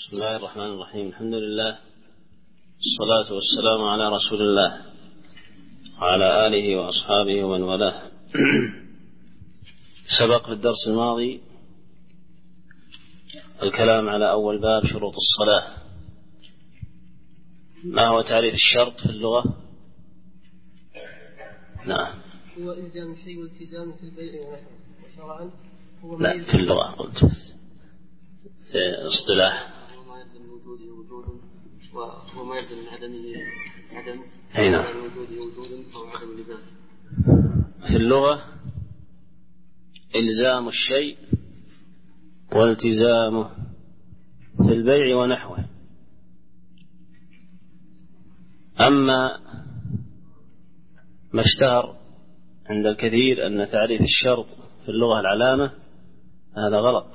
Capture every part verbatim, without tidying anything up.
بسم الله الرحمن الرحيم. الحمد لله والصلاة والسلام على رسول الله وعلى آله وأصحابه ومن والاه. سبق في الدرس الماضي الكلام على أول باب شروط الصلاة. ما هو تعريف الشرط في اللغة؟ نعم. هو إلزام الشيء والتزامه في البيع ونحوه، وشرعا هو لا في اللغة قلت، في اصطلاح هو ما يلزم من وجوده وجود، وهو ما يلزم من عدمه عدم، هنا من وجوده وجود أو عدم لذاته. في اللغة إلزام الشيء والتزامه في البيع ونحوه. أما ما اشتهر عند الكثير أن تعريف الشرط في اللغة العلامة، هذا غلط.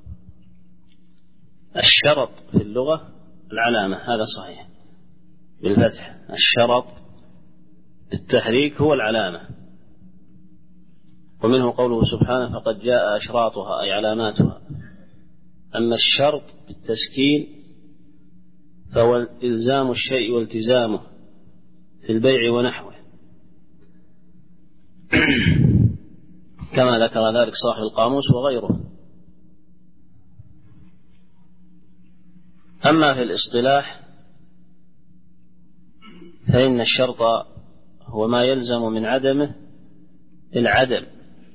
الشرط في اللغة العلامة، هذا صحيح بالفتح. الشرط بالتحريك هو العلامة، ومنه قوله سبحانه فقد جاء أشراطها أي علاماتها. أما الشرط بالتسكين فهو إلزام الشيء والتزامه في البيع ونحوه، كما ذكر ذلك صاحب القاموس وغيره. أما في الاصطلاح فإن الشرط هو ما يلزم من عدمه العدم،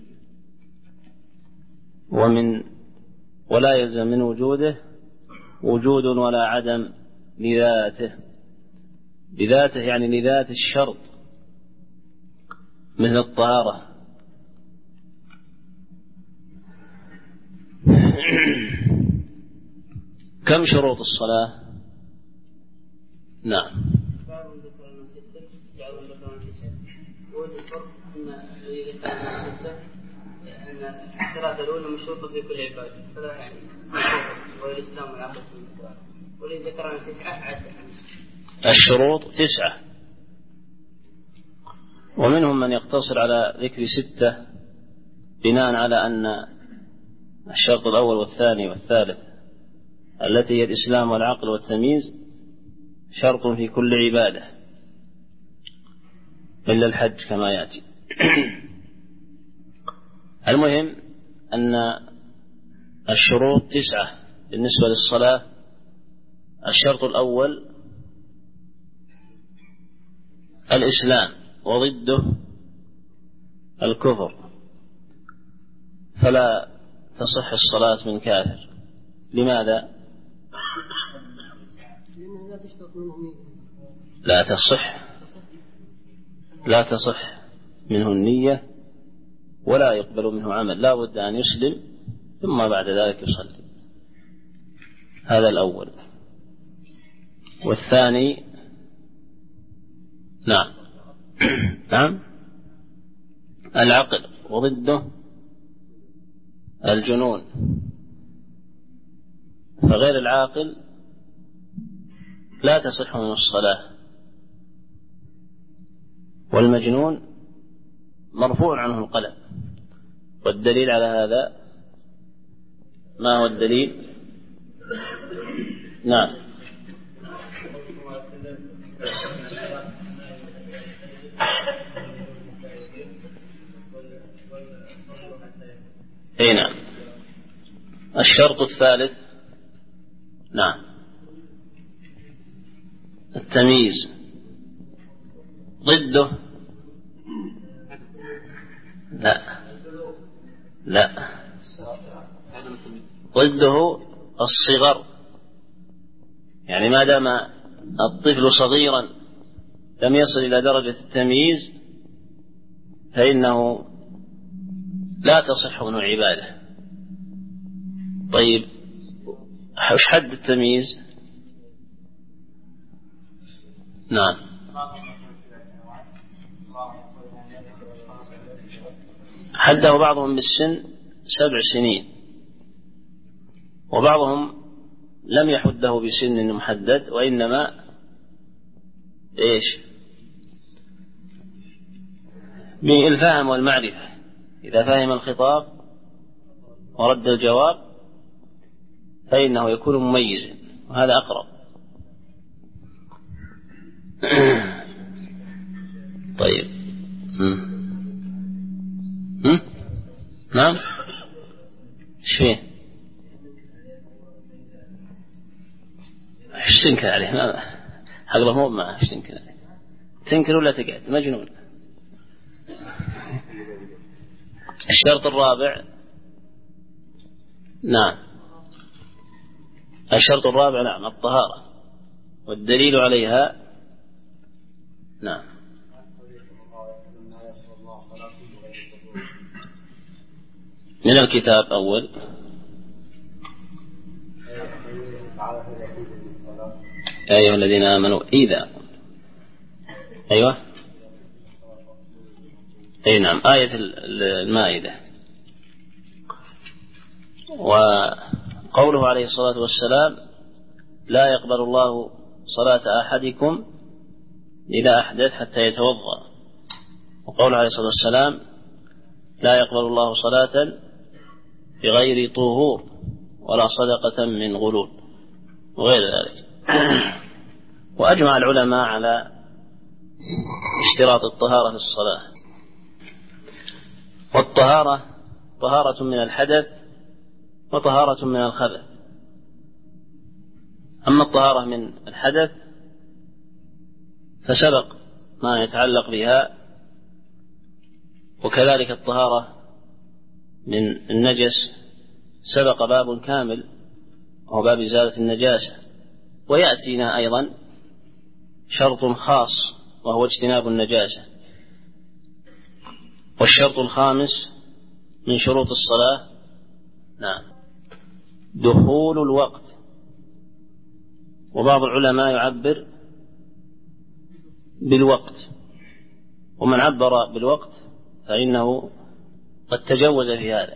ومن ولا يلزم من وجوده وجود ولا عدم لذاته. لذاته يعني لذات الشرط، مثل الطهارة. كم شروط الصلاة؟ نعم. الثلاثة الأولى مشروطة في كل عبادة، فلا يعني والإسلام والعقل والإسلام، ولئن ذكرنا تسعة عد. الشروط تسعة، ومنهم من يقتصر على ذكر ستة بناء على أن الشرط الأول والثاني والثالث التي هي الإسلام والعقل والتمييز شرط في كل عبادة إلا الحج كما يأتي. المهم أن الشروط تسعة بالنسبة للصلاة. الشرط الأول الإسلام، وضده الكفر، فلا تصح الصلاة من كافر. لماذا؟ لا تصح لا تصح منه النية ولا يقبل منه عمل، لا بد أن يسلم ثم بعد ذلك يصلي. هذا الأول. والثاني نعم نعم العقل، وضده الجنون، فغير العاقل لا تصح من الصلاة. والمجنون مرفوع عنه القلم. والدليل على هذا ما هو الدليل؟ نعم اي نعم. الشرط الثالث نعم التمييز، ضده لا لا ضده الصغر. يعني ما دام الطفل صغيرا لم يصل إلى درجة التمييز فإنه لا تصح منه عبادة. طيب وش حد التمييز؟ نعم حده بعضهم بالسن سبع سنين، وبعضهم لم يحده بسن محدد، وإنما إيش بالفهم والمعرفة. إذا فهم الخطاب ورد الجواب فإنه يكون مميزا، وهذا أقرب. طيب. هم؟ هم؟ نعم. ايش فيه؟ ايش تنكر عليه؟ ما حقله مو معه. ايش تنكر عليه؟ تنكر ولا تقعد مجنون. الشرط الرابع. نعم الشرط الرابع نعم الطهارة، والدليل عليها نعم من الكتاب أول. يا أيها الذين آمنوا إذا أيوة أي نعم آية المائدة. وقوله عليه الصلاة والسلام لا يقبل الله صلاة أحدكم إذا أحدث حتى يتوضأ. وقوله عليه الصلاة والسلام لا يقبل الله صلاة بغير طهور ولا صدقة من غلول وغير ذلك. وأجمع العلماء على اشتراط الطهارة في الصلاة. والطهارة طهارة من الحدث وطهارة من الخبث. أما الطهارة من الحدث فسبق ما يتعلق بها، وكذلك الطهارة من النجس سبق باب كامل وهو باب إزالة النجاسة. ويأتينا أيضا شرط خاص وهو اجتناب النجاسة. والشرط الخامس من شروط الصلاة نعم دخول الوقت. وبعض العلماء يعبر بالوقت، ومن عبر بالوقت فإنه قد تجوز في هذا،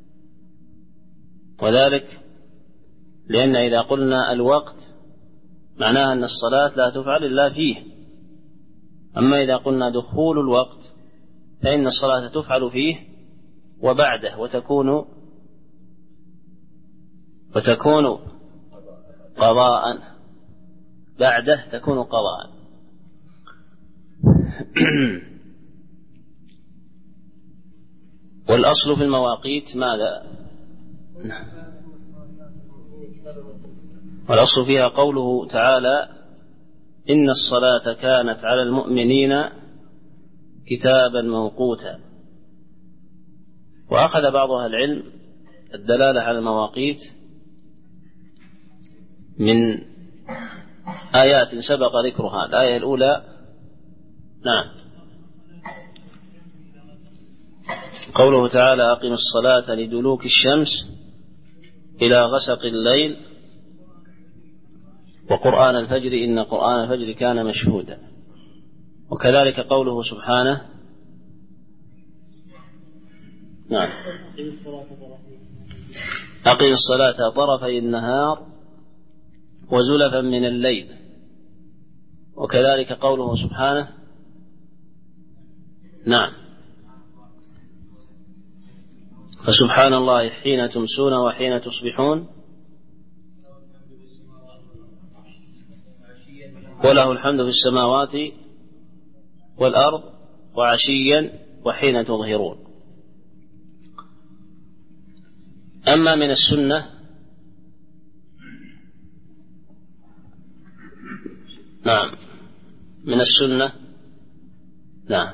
وذلك لأن إذا قلنا الوقت معناه أن الصلاة لا تفعل إلا فيه. أما إذا قلنا دخول الوقت فإن الصلاة تفعل فيه وبعده، وتكون وتكون قضاء بعده، تكون قضاء. والأصل في المواقيت ماذا؟ والأصل فيها قوله تعالى إن الصلاة كانت على المؤمنين كتابا موقوتا. وأخذ بعض أهل العلم الدلالة على المواقيت من آيات سبق ذكرها. الآية الأولى نعم قوله تعالى أقم الصلاة لدلوك الشمس إلى غسق الليل وقرآن الفجر إن قرآن الفجر كان مشهودا. وكذلك قوله سبحانه نعم أقم الصلاة طرفي النهار وزلفا من الليل. وكذلك قوله سبحانه نعم فسبحان الله حين تمسون وحين تصبحون وله الحمد في السماوات والأرض وعشيا وحين تظهرون. أما من السنة نعم من السنة نعم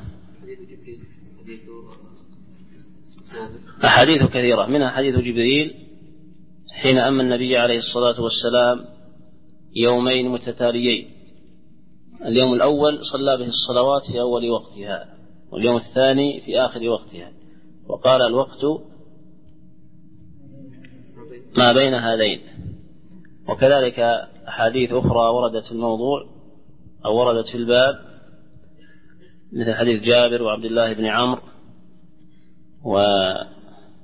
أحاديث كثيرة، منها حديث جبريل حين أمر النبي عليه الصلاة والسلام يومين متتاليين. اليوم الأول صلى به الصلوات في أول وقتها، واليوم الثاني في آخر وقتها، وقال الوقت ما بين هذين. وكذلك أحاديث أخرى وردت في الموضوع أو وردت في الباب، مثل حديث جابر وعبد الله بن عمرو وأبي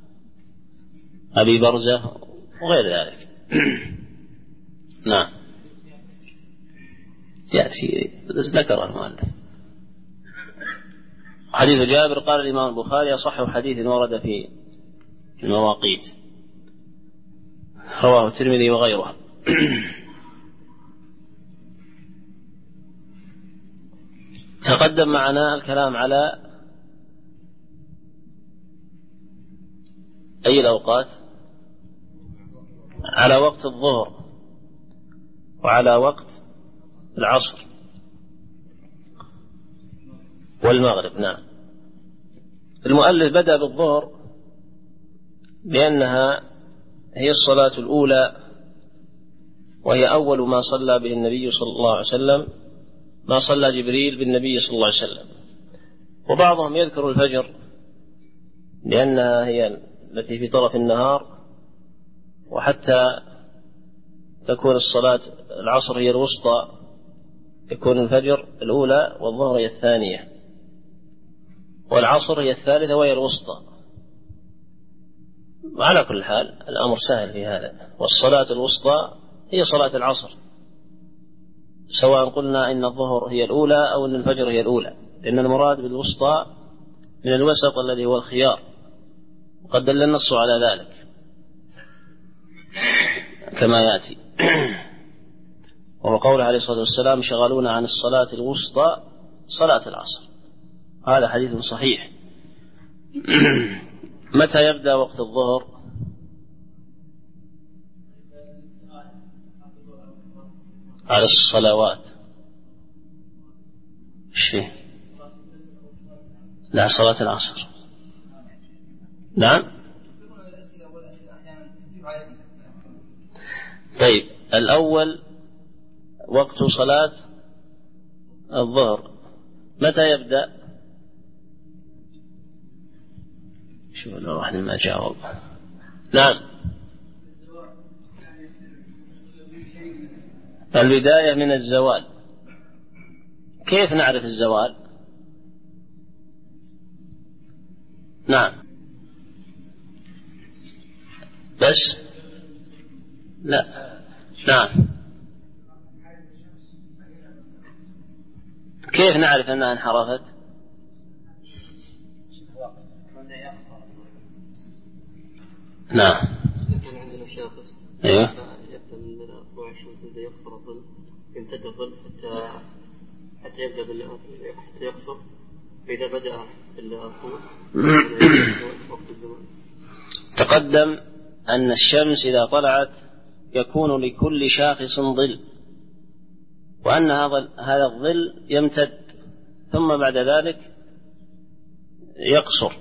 برزة وغير ذلك. نعم يأتي ذكر المؤلف. حديث جابر قال الإمام البخاري أصح حديث ورد في المواقيت، رواه الترمذي وغيره. تقدم معنا الكلام على أي الأوقات؟ على وقت الظهر وعلى وقت العصر والمغرب. نعم. المؤلف بدأ بالظهر لأنها هي الصلاة الأولى، وهي أول ما صلى به النبي صلى الله عليه وسلم، ما صلى جبريل بالنبي صلى الله عليه وسلم. وبعضهم يذكر الفجر لأنها هي التي في طرف النهار، وحتى تكون الصلاة العصر هي الوسطى يكون الفجر الأولى والظهر هي الثانية، والعصر هي الثالثة وهي الوسطى. وعلى كل حال الأمر سهل في هذا، والصلاة الوسطى هي صلاة العصر، سواء قلنا إن الظهر هي الأولى أو أن الفجر هي الأولى، لأن المراد بالوسطى من الوسط الذي هو الخيار، وقد دل النص على ذلك كما يأتي. وهو قول عليه الصلاة والسلام: شغلونا عن الصلاة الوسطى صلاة العصر. هذا حديث صحيح. متى يبدأ وقت الظهر؟ على الصلوات شيء لا صلاة العصر. نعم. طيب، الأول وقت صلاة الظهر متى يبدأ؟ شو لو واحد ما جاوب. نعم. البداية من الزوال. كيف نعرف الزوال؟ نعم. بس لا. نعم. كيف نعرف أنها انحرفت؟ نعم. كان عندنا شاخص ايوه يبدأ من طلوع الشمس يبدأ يقصر الظل، يمتد الظل حتى حتى يبدأ بال حتى يقصر، فإذا بدأ بالطول وقت الزمان. تقدم أن الشمس إذا طلعت يكون لكل شاخص ظل، وأن هذا الظل يمتد ثم بعد ذلك يقصر،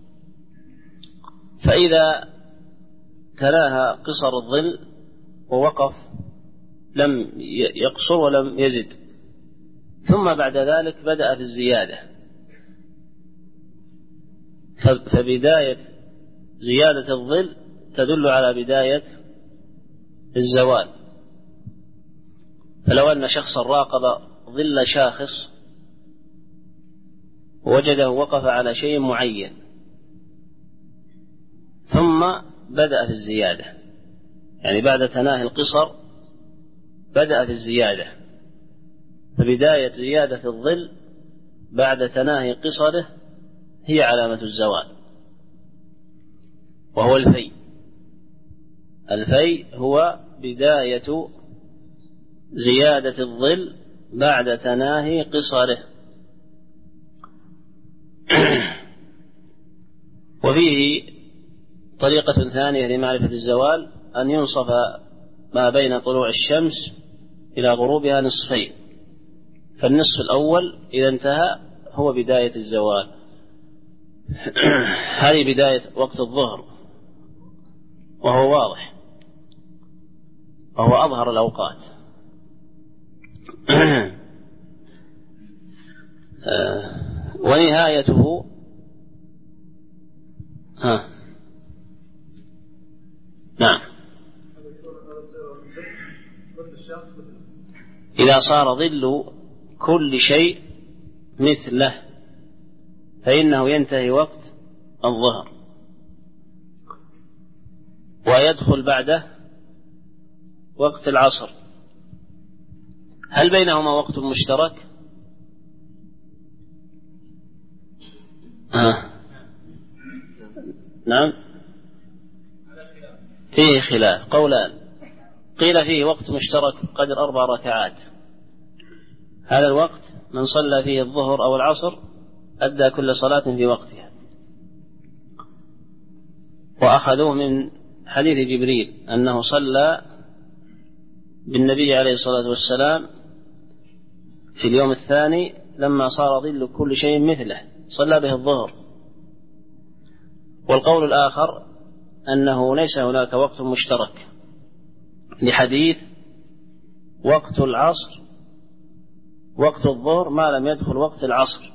فإذا تلاها قصر الظل ووقف لم يقصر ولم يزد، ثم بعد ذلك بدأ في الزيادة، فبداية زيادة الظل تدل على بداية الزوال. فلو أن شخصا راقب ظل شاخص وجده وقف على شيء معين ثم بدأ في الزيادة، يعني بعد تناهي القصر بدأ في الزيادة، فبداية زيادة الظل بعد تناهي قصره هي علامة الزوال، وهو الفي. الفي هو بداية زيادة الظل بعد تناهي قصره. وفيه طريقة ثانية لمعرفة الزوال، أن ينصف ما بين طلوع الشمس إلى غروبها نصفين، فالنصف الأول إذا انتهى هو بداية الزوال. هذه بداية وقت الظهر، وهو واضح وهو أظهر الأوقات. ونهايته ها نعم إذا صار ظل كل شيء مثله فإنه ينتهي وقت الظهر ويدخل بعده وقت العصر. هل بينهما وقت مشترك؟ آه. نعم فيه خلاف، قولان. قيل فيه وقت مشترك قدر أربع ركعات، هذا الوقت من صلى فيه الظهر أو العصر أدى كل صلاة في وقتها. وأخذوه من حديث جبريل أنه صلى بالنبي عليه الصلاة والسلام في اليوم الثاني لما صار ظل كل شيء مثله، صلى به الظهر. والقول الآخر أنه ليس هناك وقت مشترك لحديث وقت العصر وقت الظهر ما لم يدخل وقت العصر.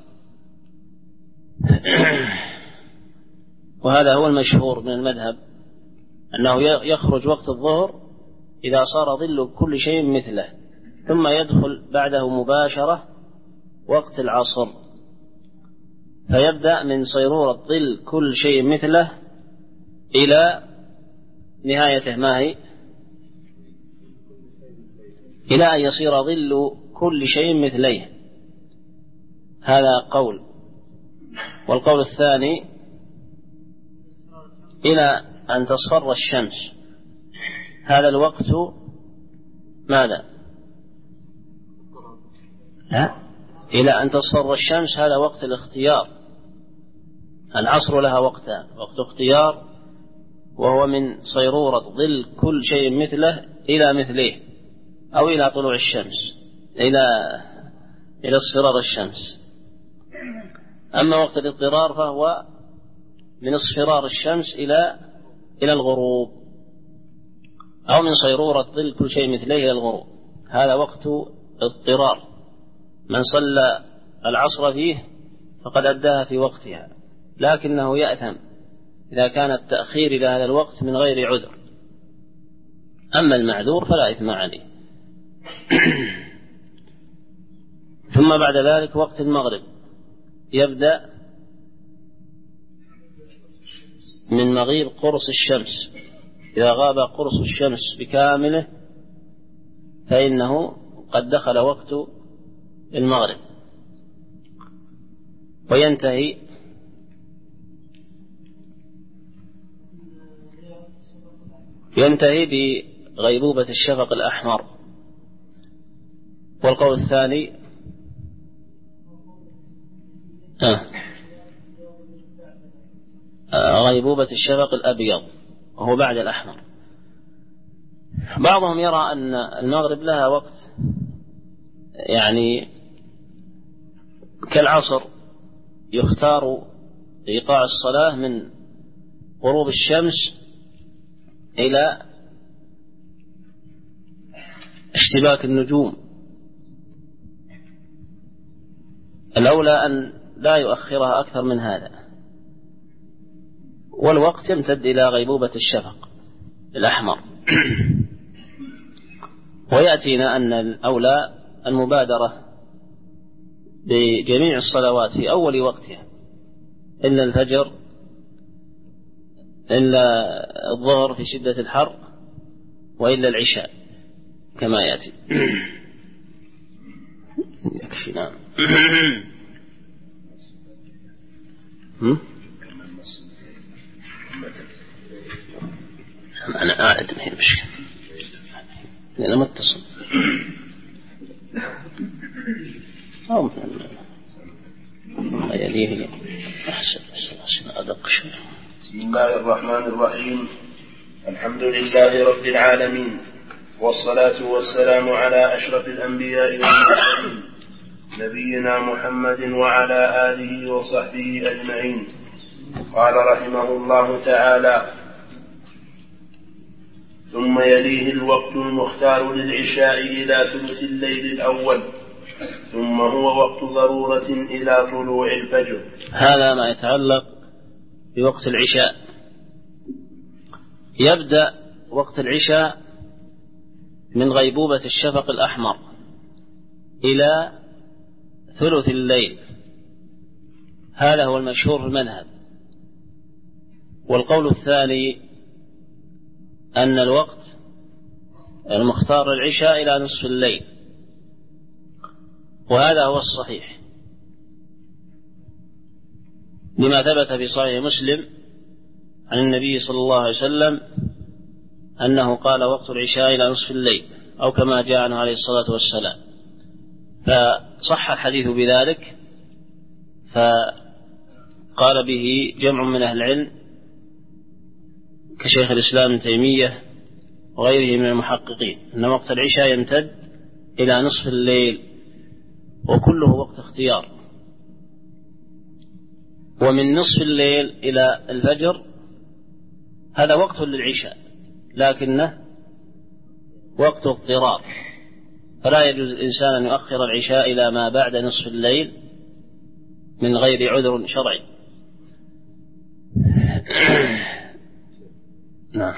وهذا هو المشهور من المذهب، أنه يخرج وقت الظهر إذا صار ظل كل شيء مثله، ثم يدخل بعده مباشرة وقت العصر، فيبدأ من صيرورة ظل كل شيء مثله إلى نهايته ما هي؟ إلى أن يصير ظل كل شيء مثليه. هذا قول. والقول الثاني إلى أن تصفر الشمس، هذا الوقت ماذا؟ ها؟ إلى أن تصفر الشمس هذا وقت الاختيار. العصر لها وقتان، وقت اختيار وهو من صيرورة ظل كل شيء مثله إلى مثله أو إلى طلوع الشمس، إلى إلى اصفرار الشمس. أما وقت الاضطرار فهو من اصفرار الشمس إلى إلى الغروب، أو من صيرورة ظل كل شيء مثله إلى الغروب. هذا وقت اضطرار، من صلى العصر فيه فقد أداها في وقتها، لكنه يأثم إذا كان التأخير إلى هذا الوقت من غير عذر. أما المعذور فلا إثم عليه. ثم بعد ذلك وقت المغرب يبدأ من مغيب قرص الشمس. إذا غاب قرص الشمس بكامله فإنه قد دخل وقت المغرب، وينتهي ينتهي بغيبوبة الشفق الأحمر. والقول الثاني آه. آه غيبوبة الشفق الأبيض وهو بعد الأحمر. بعضهم يرى أن المغرب لها وقت يعني كالعصر، يختار إيقاع الصلاة من غروب الشمس إلى اشتباك النجوم. الأولى أن لا يؤخرها أكثر من هذا، والوقت يمتد إلى غيبوبة الشفق الأحمر. ويأتينا أن الأولى المبادرة بجميع الصلوات في أول وقتها إلا الفجر، إلا الظهر في شدة الحر، وإلا العشاء كما يأتي. يكفي. نعم. أنا قاعد هنا مشكلة لأنه متصل أو ما يليه أحسن بس أدق شوي. بسم الله الرحمن الرحيم. الحمد لله رب العالمين، والصلاة والسلام على أشرف الأنبياء والمرسلين نبينا محمد وعلى آله وصحبه أجمعين. قال رحمه الله تعالى: ثم يليه الوقت المختار للعشاء إلى ثلث الليل الأول، ثم هو وقت ضرورة إلى طلوع الفجر. هذا ما يتعلق بوقت العشاء. يبدأ وقت العشاء من غيبوبة الشفق الأحمر إلى ثلث الليل، هذا هو المشهور في المذهب. والقول الثاني أن الوقت المختار للعشاء إلى نصف الليل، وهذا هو الصحيح لما ثبت في صحيح مسلم عن النبي صلى الله عليه وسلم أنه قال: وقت العشاء إلى نصف الليل، أو كما جاء عنه عليه الصلاة والسلام. فصح الحديث بذلك، فقال به جمع من أهل العلم كشيخ الإسلام ابن تيمية وغيره من المحققين أن وقت العشاء يمتد إلى نصف الليل، وكله وقت اختيار. ومن نصف الليل إلى الفجر هذا وقت للعشاء، لكنه وقت اضطرار، فلا يجوز الإنسان أن يؤخر العشاء إلى ما بعد نصف الليل من غير عذر شرعي. نعم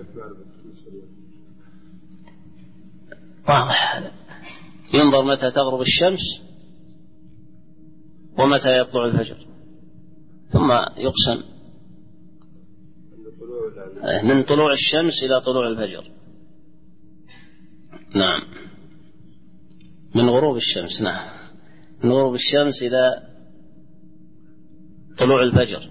واضح هذا. ينظر متى تغرب الشمس ومتى يطلع الفجر، ثم يقسم من طلوع الشمس إلى طلوع الفجر. نعم من غروب الشمس، نعم من غروب الشمس إلى طلوع الفجر.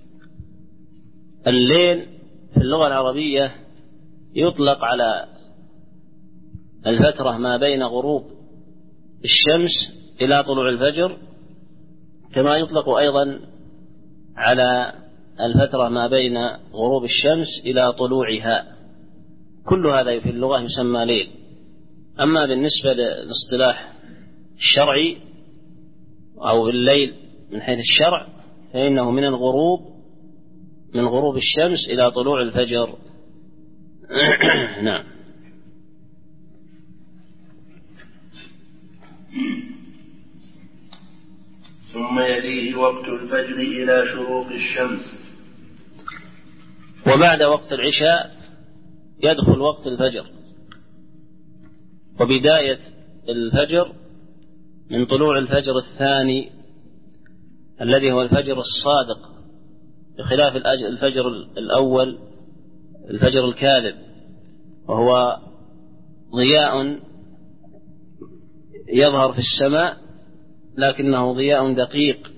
الليل في اللغة العربية يطلق على الفترة ما بين غروب الشمس إلى طلوع الفجر، كما يطلق أيضا على الفترة ما بين غروب الشمس إلى طلوعها. كل هذا في اللغة يسمى ليل. أما بالنسبة للاصطلاح الشرعي أو الليل من حيث الشرع فإنه من الغروب من غروب الشمس إلى طلوع الفجر. نعم. ثم يليه وقت الفجر إلى شروق الشمس. وبعد وقت العشاء يدخل وقت الفجر، وبداية الفجر من طلوع الفجر الثاني الذي هو الفجر الصادق، بخلاف الفجر الأول الفجر الكاذب، وهو ضياء يظهر في السماء لكنه ضياء دقيق،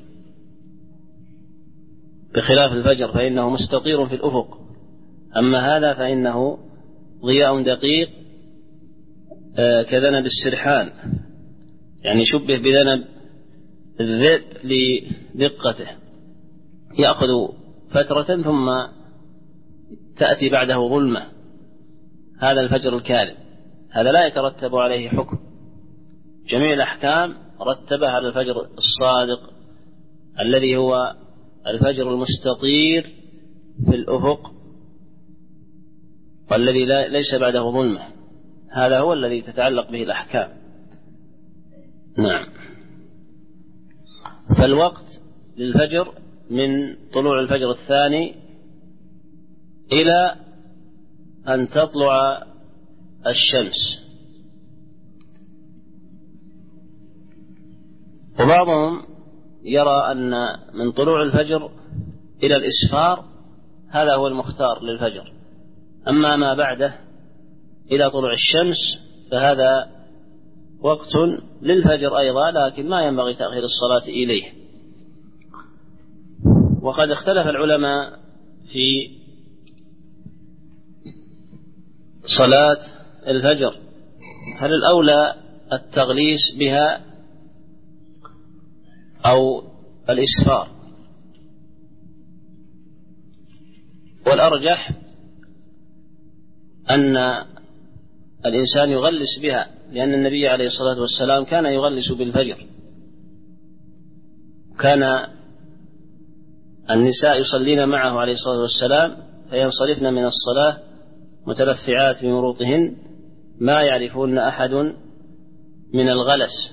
بخلاف الفجر فإنه مستطير في الأفق. أما هذا فإنه ضياء دقيق كذنب السرحان، يعني شبه بذنب الذئب لدقته، يأخذ فترة ثم تأتي بعده ظلمة. هذا الفجر الكاذب، هذا لا يترتب عليه حكم. جميع الأحكام رتبها على الفجر الصادق الذي هو الفجر المستطير في الأفق والذي ليس بعده ظلمة، هذا هو الذي تتعلق به الأحكام. نعم. فالوقت للفجر من طلوع الفجر الثاني إلى أن تطلع الشمس. وبعضهم يرى أن من طلوع الفجر إلى الإسفار هذا هو المختار للفجر، أما ما بعده إلى طلوع الشمس فهذا وقت للفجر أيضا، لكن ما ينبغي تأخير الصلاة إليه. وقد اختلف العلماء في صلاة الفجر، هل الأولى التغليس بها أو الإسفار؟ والأرجح أن الإنسان يغلس بها، لأن النبي عليه الصلاة والسلام كان يغلس بالفجر، كان النساء يصلين معه عليه الصلاة والسلام فينصرفن من الصلاة متلفعات بمروطهن ما يعرفون أحد من الغلس.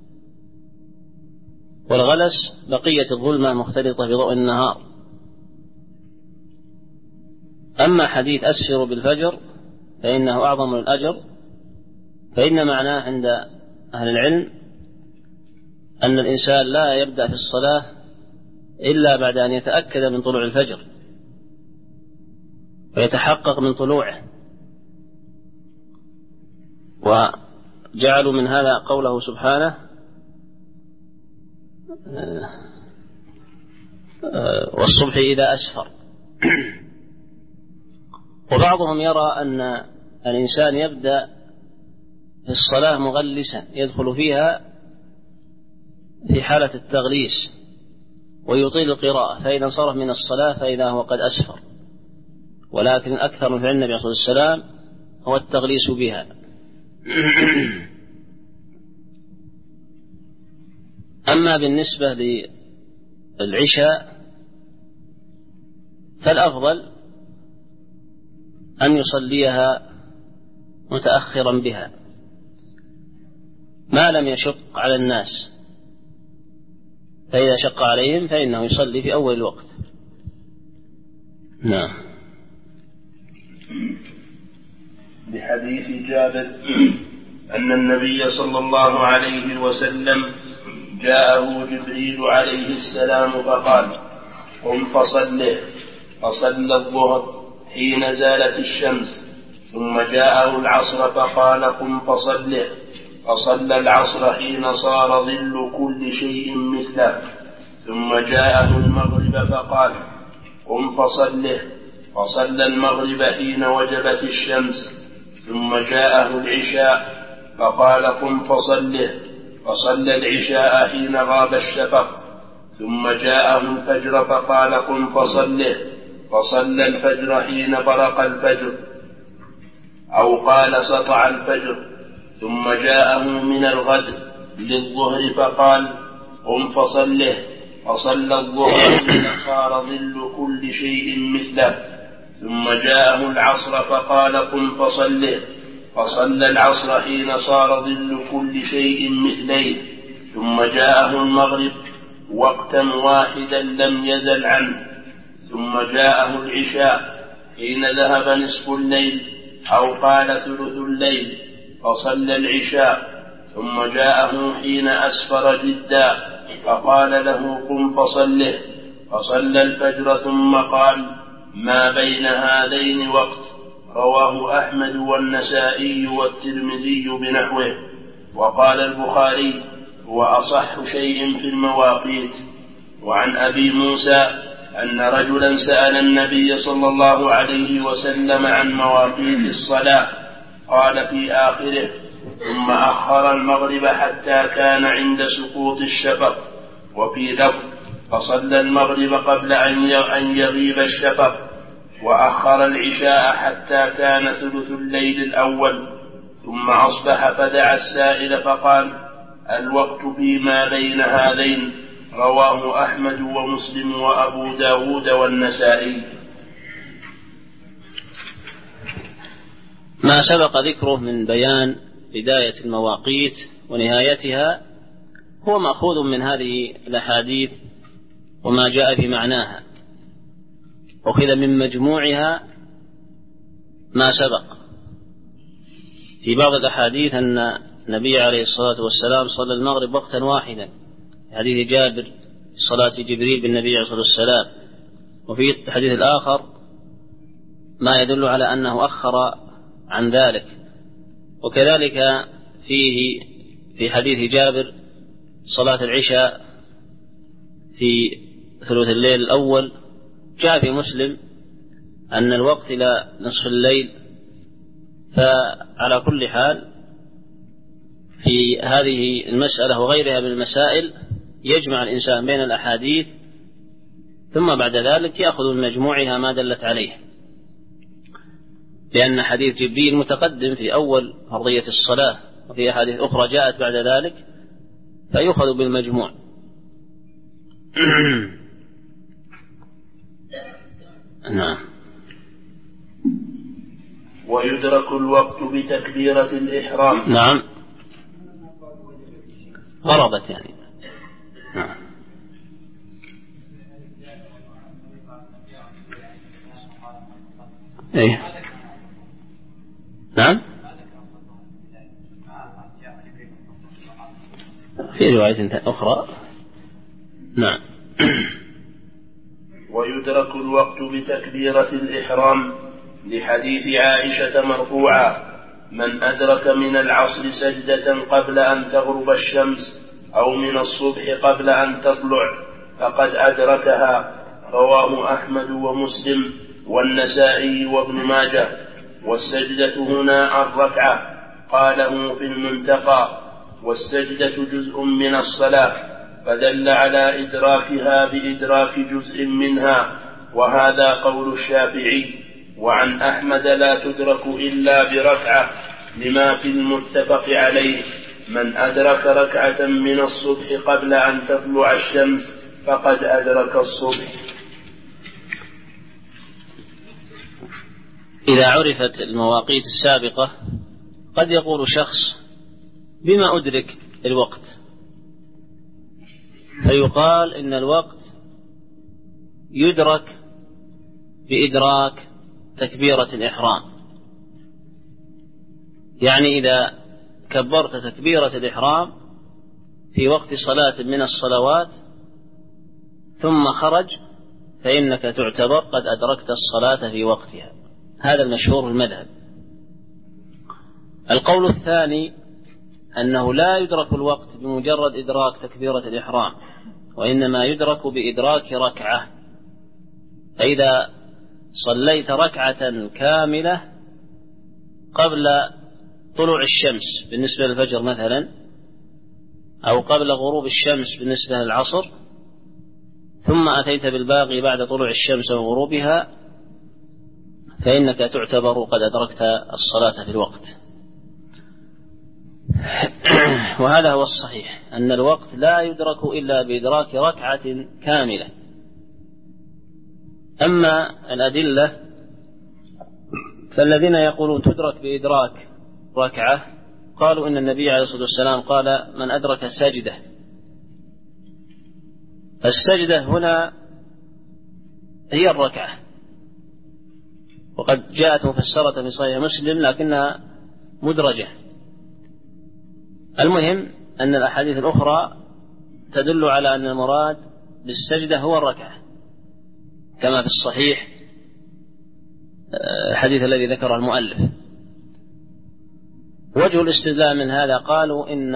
والغلس بقية الظلمة مختلطة بضوء النهار. أما حديث أسفر بالفجر فإنه أعظم الأجر، فإن معناه عند أهل العلم أن الإنسان لا يبدأ في الصلاة إلا بعد أن يتأكد من طلوع الفجر ويتحقق من طلوعه. وجعلوا من هذا قوله سبحانه والصبح إذا أسفر. وبعضهم يرى أن الإنسان يبدأ في الصلاة مغلسا، يدخل فيها في حالة التغليس ويطيل القراءة، فإذا انصرف من الصلاة فإذا هو قد أسفر، ولكن الأكثر من فعل النبي صلى الله عليه وسلم هو التغليس بها. أما بالنسبة للعشاء فالأفضل أن يصليها متأخرا بها ما لم يشق على الناس، فإذا شق عليهم فإنه يصلي في أول الوقت. نعم. بحديث جابر أن النبي صلى الله عليه وسلم جاءه جبريل عليه السلام فقال: قم فصله، فصلى الظهر حين زالت الشمس، ثم جاءه العصر فقال: قم فصله، فصلى العصر حين صار ظل كل شيء مثله، ثم جاءه المغرب فقال: قم فصله، فصلى المغرب حين وجبت الشمس، ثم جاءه العشاء فقال: قم فصله، فصلى العشاء حين غاب الشفق، ثم جاءه الفجر فقال: قم فصله، فصلى الفجر حين برق الفجر، أو قال: سطع الفجر، ثم جاءه من الغد للظهر فقال: قم فصله، فصلى الظهر حين صار ظل كل شيء مثله، ثم جاءه العصر فقال: قم فصله، فصلى العصر حين صار ظل كل شيء مثليه، ثم جاءه المغرب وقتا واحدا لم يزل عنه، ثم جاءه العشاء حين ذهب نصف الليل، أو قال ثلث الليل، فصلى العشاء، ثم جاءه حين أسفر جدا فقال له: قم فصله، فصلى الفجر، ثم قال: ما بين هذين وقت. رواه أحمد والنسائي والترمذي بنحوه. وقال البخاري: هو أصح شيء في المواقيت. وعن أبي موسى أن رجلا سأل النبي صلى الله عليه وسلم عن مواقيت الصلاة، قال في آخره: ثم أخر المغرب حتى كان عند سقوط الشفق. وفي لفظ: فصلى المغرب قبل أن يغيب الشفق، وأخر العشاء حتى كان ثلث الليل الأول، ثم أصبح فدعا السائل فقال: الوقت فيما بين هذين. رواه أحمد ومسلم وأبو داود والنسائي. ما سبق ذكره من بيان بداية المواقيت ونهايتها هو مأخوذ من هذه الأحاديث وما جاء في معناها، أخذ من مجموعها ما سبق. في بعض الأحاديث أن النبي عليه الصلاة والسلام صلى المغرب وقتا واحدا، حديث جابر صلاة جبريل بالنبي عليه الصلاة والسلام. وفي الحديث الآخر ما يدل على أنه أخر عن ذلك. وكذلك فيه في حديث جابر صلاة العشاء في ثلث الليل الأول. جاء في مسلم أن الوقت إلى نصف الليل. فعلى كل حال في هذه المسألة وغيرها من المسائل يجمع الإنسان بين الأحاديث، ثم بعد ذلك يأخذ من مجموعها ما دلت عليه، لأن حديث جبريل متقدم في أول فرضية الصلاة، وفي أحاديث أخرى جاءت بعد ذلك، فيأخذ بالمجموع. نعم. ويدرك الوقت بتكبيرة الإحرام. نعم، غرضت يعني. نعم. ايه نعم، في رواية أخرى. نعم. ويدرك الوقت بتكبيرة الإحرام لحديث عائشة مرفوعا: من أدرك من العصر سجدة قبل أن تغرب الشمس أو من الصبح قبل أن تطلع فقد أدركها. رواه أحمد ومسلم والنسائي وابن ماجه. والسجدة هنا الركعة، قاله في المنتقى: والسجدة جزء من الصلاة، فدل على إدراكها بإدراك جزء منها، وهذا قول الشافعي. وعن أحمد لا تدرك إلا بركعة، لما في المتفق عليه: من أدرك ركعة من الصبح قبل أن تطلع الشمس فقد أدرك الصبح. إذا عرفت المواقيت السابقة قد يقول شخص: بما أدرك الوقت؟ فيقال إن الوقت يدرك بإدراك تكبيرة الإحرام. يعني إذا كبرت تكبيرة الإحرام في وقت صلاة من الصلوات ثم خرج فإنك تعتبر قد أدركت الصلاة في وقتها. هذا المشهور المذهب. القول الثاني أنه لا يدرك الوقت بمجرد إدراك تكبيرة الإحرام، وإنما يدرك بإدراك ركعة. فإذا صليت ركعة كاملة قبل طلوع الشمس بالنسبة للفجر مثلا، أو قبل غروب الشمس بالنسبة للعصر، ثم أتيت بالباقي بعد طلوع الشمس وغروبها، فإنك تعتبر قد أدركت الصلاة في الوقت. وهذا هو الصحيح، أن الوقت لا يدرك إلا بإدراك ركعة كاملة. أما الأدلة فالذين يقولون تدرك بإدراك ركعة قالوا إن النبي عليه الصلاة والسلام قال: من أدرك سجدة. السجدة هنا هي الركعة، وقد جاءت مفسرة في صحيح مسلم لكنها مدرجة. المهم أن الأحاديث الأخرى تدل على أن المراد بالسجدة هو الركعة، كما في الصحيح الحديث الذي ذكره المؤلف. وجه الاستدلال من هذا قالوا إن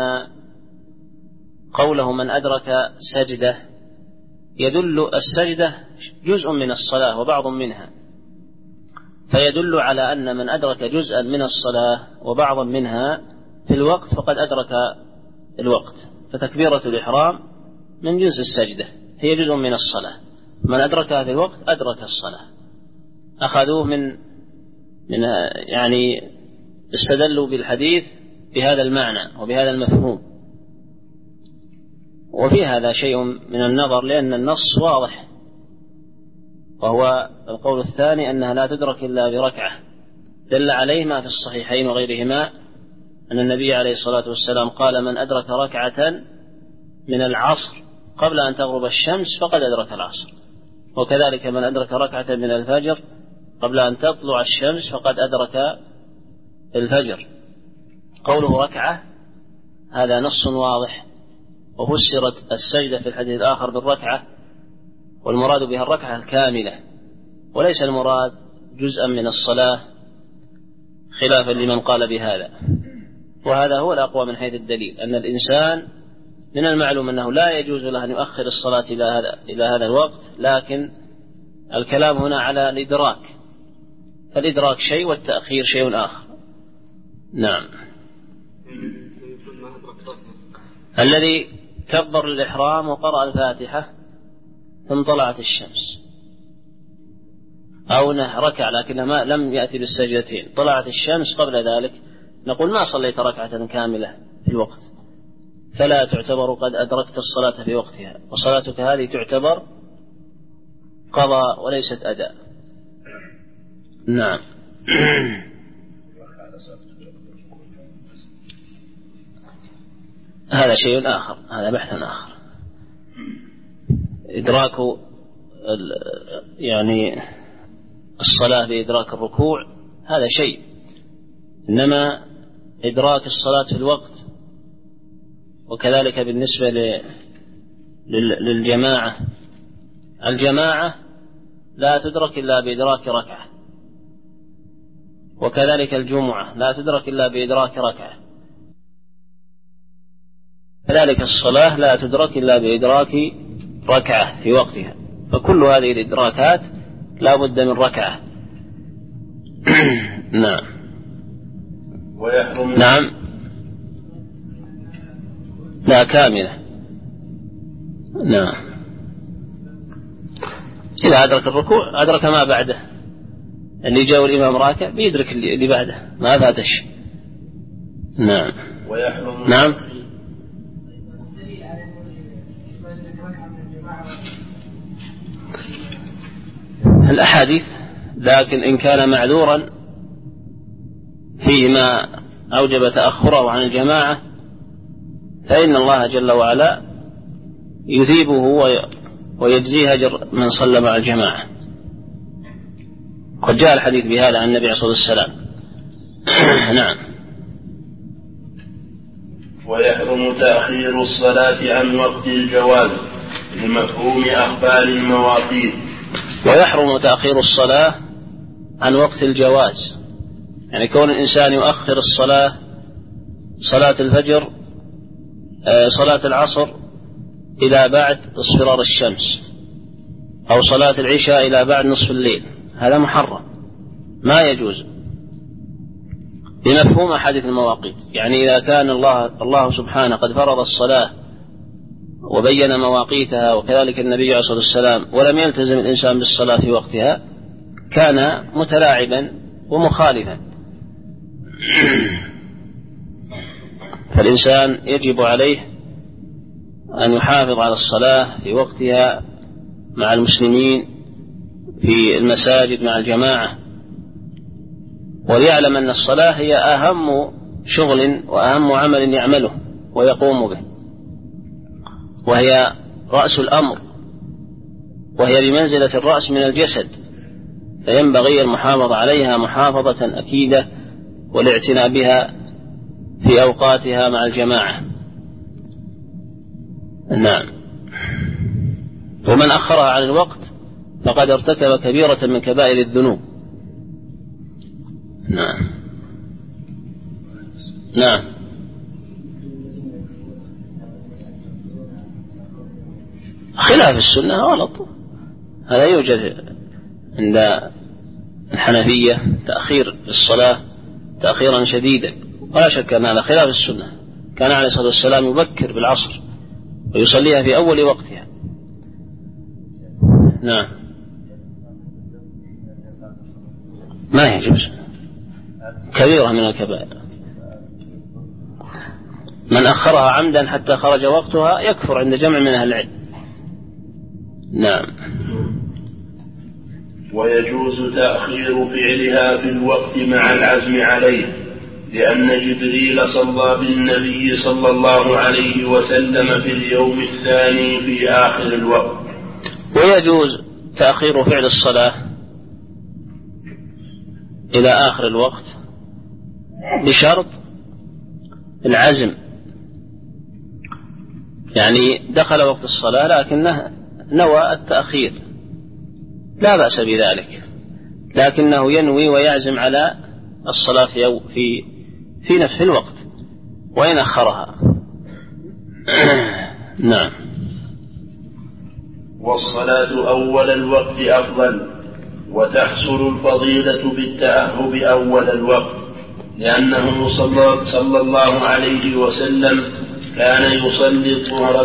قوله من أدرك سجدة يدل السجدة جزء من الصلاة وبعض منها، فيدل على أن من أدرك جزءا من الصلاة وبعضا منها في الوقت فقد أدرك الوقت. فتكبيرة الإحرام من جنس السجدة، هي جزء من الصلاة، من أدركها في الوقت أدرك الصلاة. أخذوه من من يعني استدلوا بالحديث بهذا المعنى وبهذا المفهوم. وفي هذا شيء من النظر، لأن النص واضح، وهو القول الثاني أنها لا تدرك إلا بركعة. دل عليه ما في الصحيحين وغيرهما أن النبي عليه الصلاة والسلام قال: من أدرك ركعة من العصر قبل أن تغرب الشمس فقد أدرك العصر، وكذلك من أدرك ركعة من الفجر قبل أن تطلع الشمس فقد أدرك الفجر. قوله ركعة هذا نص واضح، وفسرت السجدة في الحديث الآخر بالركعة، والمراد بها الركعة الكاملة، وليس المراد جزءا من الصلاة، خلافا لمن قال بهذا. وهذا هو الأقوى من حيث الدليل، أن الإنسان من المعلوم أنه لا يجوز له أن يؤخر الصلاة إلى هذا إلى هذا الوقت، لكن الكلام هنا على الإدراك، فالإدراك شيء والتأخير شيء آخر. نعم. الذي كبر الإحرام وقرأ الفاتحة ثم طلعت الشمس، أو ركع لكنه لم يأتي بالسجدتين، طلعت الشمس قبل ذلك، نقول ما صليت ركعة كاملة في الوقت، فلا تعتبر قد أدركت الصلاة في وقتها، وصلاتك هذه تعتبر قضاء وليست أداء. نعم. هذا شيء آخر، هذا بحث آخر. إدراك يعني الصلاة بإدراك الركوع هذا شيء، إنما إدراك الصلاة في الوقت، وكذلك بالنسبة للجماعة، الجماعة لا تدرك إلا بإدراك ركعة، وكذلك الجمعة لا تدرك إلا بإدراك ركعة، كذلك الصلاة لا تدرك إلا بإدراك ركعة في وقتها. فكل هذه الإدراكات لا بد من ركعة. نعم. ويحرم نعم لا كاملة، نعم. إذا أدرك الركوع أدرك ما بعده، اللي جاء الإمام راكع بيدرك اللي بعده، ما فاتش. نعم. ويحرم نعم. الأحاديث، لكن إن كان معذورا فيما أوجب تأخره عن الجماعة فإن الله جل وعلا يثيبه ويجزيه أجر من صلى مع الجماعة. قد جاء الحديث بهذا عن النبي عليه الصلاة والسلام. نعم. ويحرم تأخير الصلاة عن وقت الجواز لمفهوم أخبار المواقيت. ويحرم تأخير الصلاة عن وقت الجواز، يعني كون الإنسان يؤخر الصلاة، صلاة الفجر، صلاة العصر إلى بعد اصفرار الشمس، أو صلاة العشاء إلى بعد نصف الليل، هذا محرم ما يجوز بمفهوم أحاديث المواقيت. يعني إذا كان الله, الله سبحانه قد فرض الصلاة وبين مواقيتها، وكذلك النبي عليه الصلاة والسلام، ولم يلتزم الإنسان بالصلاة في وقتها، كان متلاعبا ومخالفا. فالإنسان يجب عليه أن يحافظ على الصلاة في وقتها مع المسلمين في المساجد مع الجماعة، وليعلم أن الصلاة هي أهم شغل وأهم عمل يعمله ويقوم به، وهي رأس الأمر، وهي بمنزلة الرأس من الجسد، فينبغي المحافظة عليها محافظة أكيدة والاعتناء بها في أوقاتها مع الجماعة. نعم. ومن أخرها عن الوقت فقد ارتكب كبيرة من كبائر الذنوب. نعم. نعم. خلاف السنة غلط، هذا يوجد عند الحنفية تأخير الصلاة تأخيرا شديدا، ولا شك أن هذا خلاف السنة. كان عليه الصلاة والسلام يبكر بالعصر ويصليها في أول وقتها. نعم. ما يجوز، كبيرة من الكبائر. من أخرها عمدا حتى خرج وقتها يكفر عند جمع من أهل العلم. نعم. ويجوز تأخير فعلها في الوقت مع العزم عليه، لأن جبريل صلى بالنبي صلى الله عليه وسلم في اليوم الثاني في آخر الوقت. ويجوز تأخير فعل الصلاة إلى آخر الوقت بشرط العزم، يعني دخل وقت الصلاة لكنه نوى التأخير لا بأس بذلك، لكنه ينوي ويعزم على الصلاة في في في نفس الوقت وإن أخرها. نعم. والصلاة أول الوقت أفضل، وتحصل الفضيلة بالتأهب أول الوقت، لأنه صلى الله عليه وسلم كان يصلي الظهر